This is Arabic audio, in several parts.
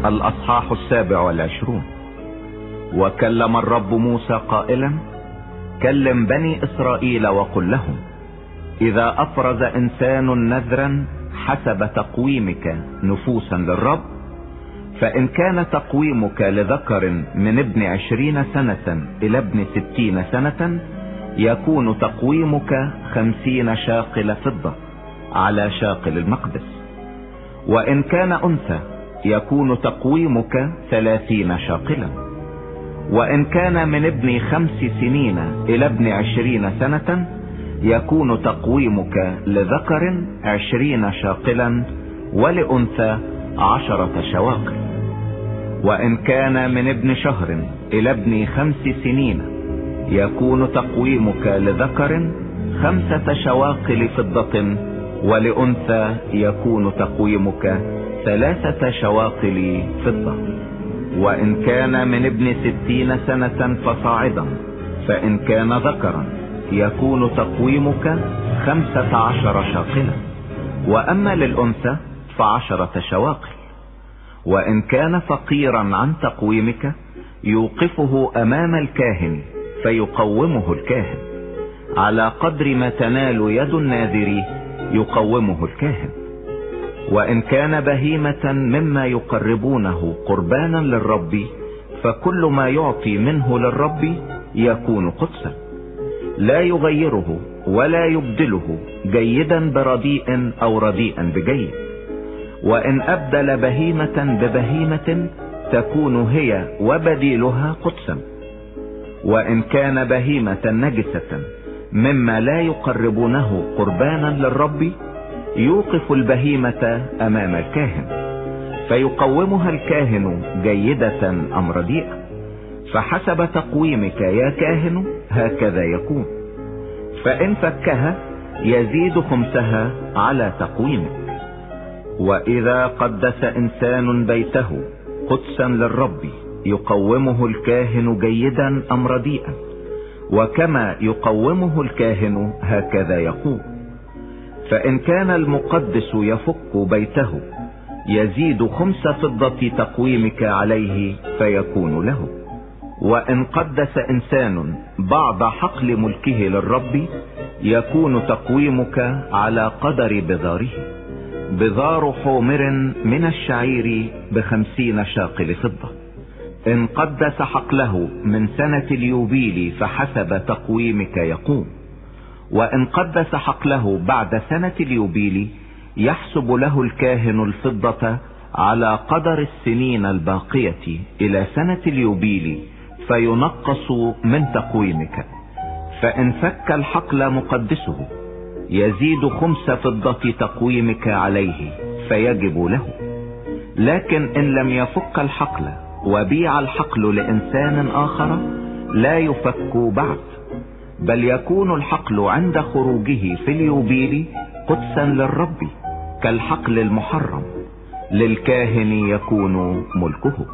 الأصحاح 27. وكلم الرب موسى قائلا: كلم بني إسرائيل وقل لهم: إذا أفرز إنسان نذرا حسب تقويمك نفوسا للرب، فإن كان تقويمك لذكر من ابن 20 سنة إلى ابن 60 سنة، يكون تقويمك 50 شاقل فضة على شاقل المقدس. وإن كان أنثى يكون تقويمك 30 شاقلا. وإن كان من ابن 5 سنين إلى ابن 20 سنة، يكون تقويمك لذكر 20 شاقلا، ولأنثى 10 شواقل. وإن كان من ابن شهر إلى ابن 5 سنين، يكون تقويمك لذكر 5 شواقل فضة، ولأنثى يكون تقويمك 3 شواقل فضة. وإن كان من ابن 60 سنة فصاعدا، فإن كان ذكرا يكون تقويمك 15 شاقلا، وأما للأنثى ف10 شواقل. وإن كان فقيرا عن تقويمك، يوقفه أمام الكاهن فيقومه الكاهن على قدر ما تنال يد الناذر، يقومه الكاهن. وإن كان بهيمة مما يقربونه قربانا للرب، فكل ما يعطي منه للرب يكون قدسا، لا يغيره ولا يبدله جيدا برديء أو رديئا بجيد. وإن أبدل بهيمة ببهيمة، تكون هي وبديلها قدسا. وإن كان بهيمة نجسة مما لا يقربونه قربانا للرب، يوقف البهيمة أمام الكاهن فيقومها الكاهن جيدة أم رديئة، فحسب تقويمك يا كاهن هكذا يكون. فإن فكها يزيد خمسها على تقويمك. وإذا قدس إنسان بيته قدسا للرب، يقومه الكاهن جيدا أم رديئا، وكما يقومه الكاهن هكذا يقول. فإن كان المقدس يفك بيته، يزيد 5 فضة تقويمك عليه فيكون له. وإن قدس إنسان بعض حقل ملكه للرب، يكون تقويمك على قدر بذاره. بذار حومر من الشعير 50 شاقل فضة. إن قدس حقله من سنة اليوبيل فحسب تقويمك يقوم. وإن قدس حقله بعد سنة اليوبيل، يحسب له الكاهن الفضة على قدر السنين الباقية إلى سنة اليوبيل، فينقص من تقويمك. فإن فك الحقل مقدسه، يزيد 5 فضة تقويمك عليه فيجب له. لكن إن لم يفك الحقل وبيع الحقل لإنسان آخر، لا يفك بعد، بل يكون الحقل عند خروجه في اليوبيل قدسا للرب كالحقل المحرم، للكاهن يكون ملكه.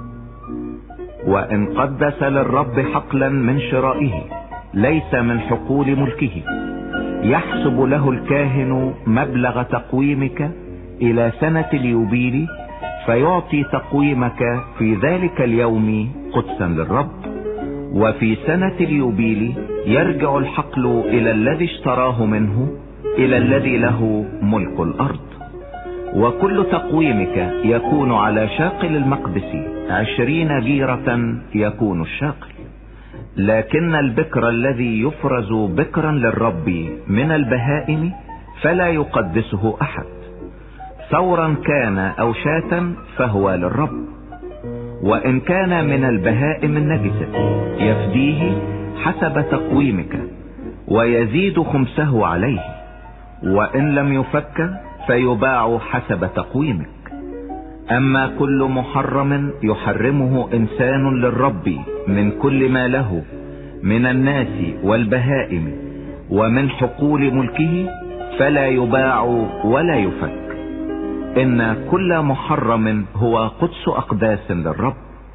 وإن قدس للرب حقلا من شرائه ليس من حقول ملكه، يحسب له الكاهن مبلغ تقويمك إلى سنة اليوبيل، فيعطي تقويمك في ذلك اليوم قدسا للرب. وفي سنة اليوبيل يرجع الحقل إلى الذي اشتراه منه، إلى الذي له ملك الأرض. وكل تقويمك يكون على شاقل المقدس 20 جيرة يكون الشاقل. لكن البكر الذي يفرز بكرا للرب من البهائم فلا يقدسه أحد، ثورا كان أو شاة فهو للرب. وإن كان من البهائم النجسة، يفديه حسب تقويمك ويزيد خمسه عليه. وإن لم يفك فيباع حسب تقويمك. أما كل محرم يحرمه إنسان للرب من كل ما له من الناس والبهائم ومن حقول ملكه، فلا يباع ولا يفك. إن كل محرم هو قدس أقداس للرب.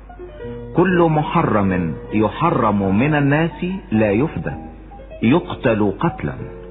كل محرم يحرم من الناس لا يفدى، يقتل قتلا.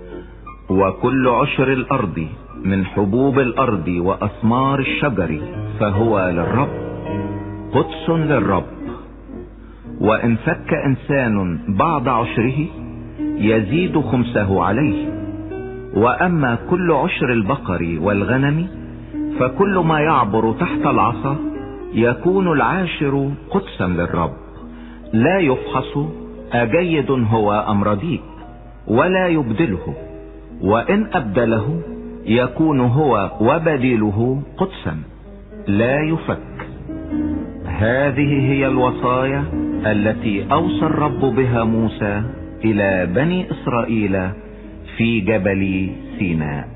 وكل عشر الأرض من حبوب الأرض وأثمار الشجر فهو للرب. قدس للرب. وإن فك إنسان بعض عشره يزيد خمسه عليه. وأما كل عشر البقر والغنم فكل ما يعبر تحت العصا يكون العاشر قدسا للرب. لا يفحص أجيد هو أم رديء، ولا يبدله، وإن أبدله يكون هو وبديله قدسا لا يفك. هذه هي الوصايا التي أوصى الرب بها موسى إلى بني إسرائيل في جبل سيناء.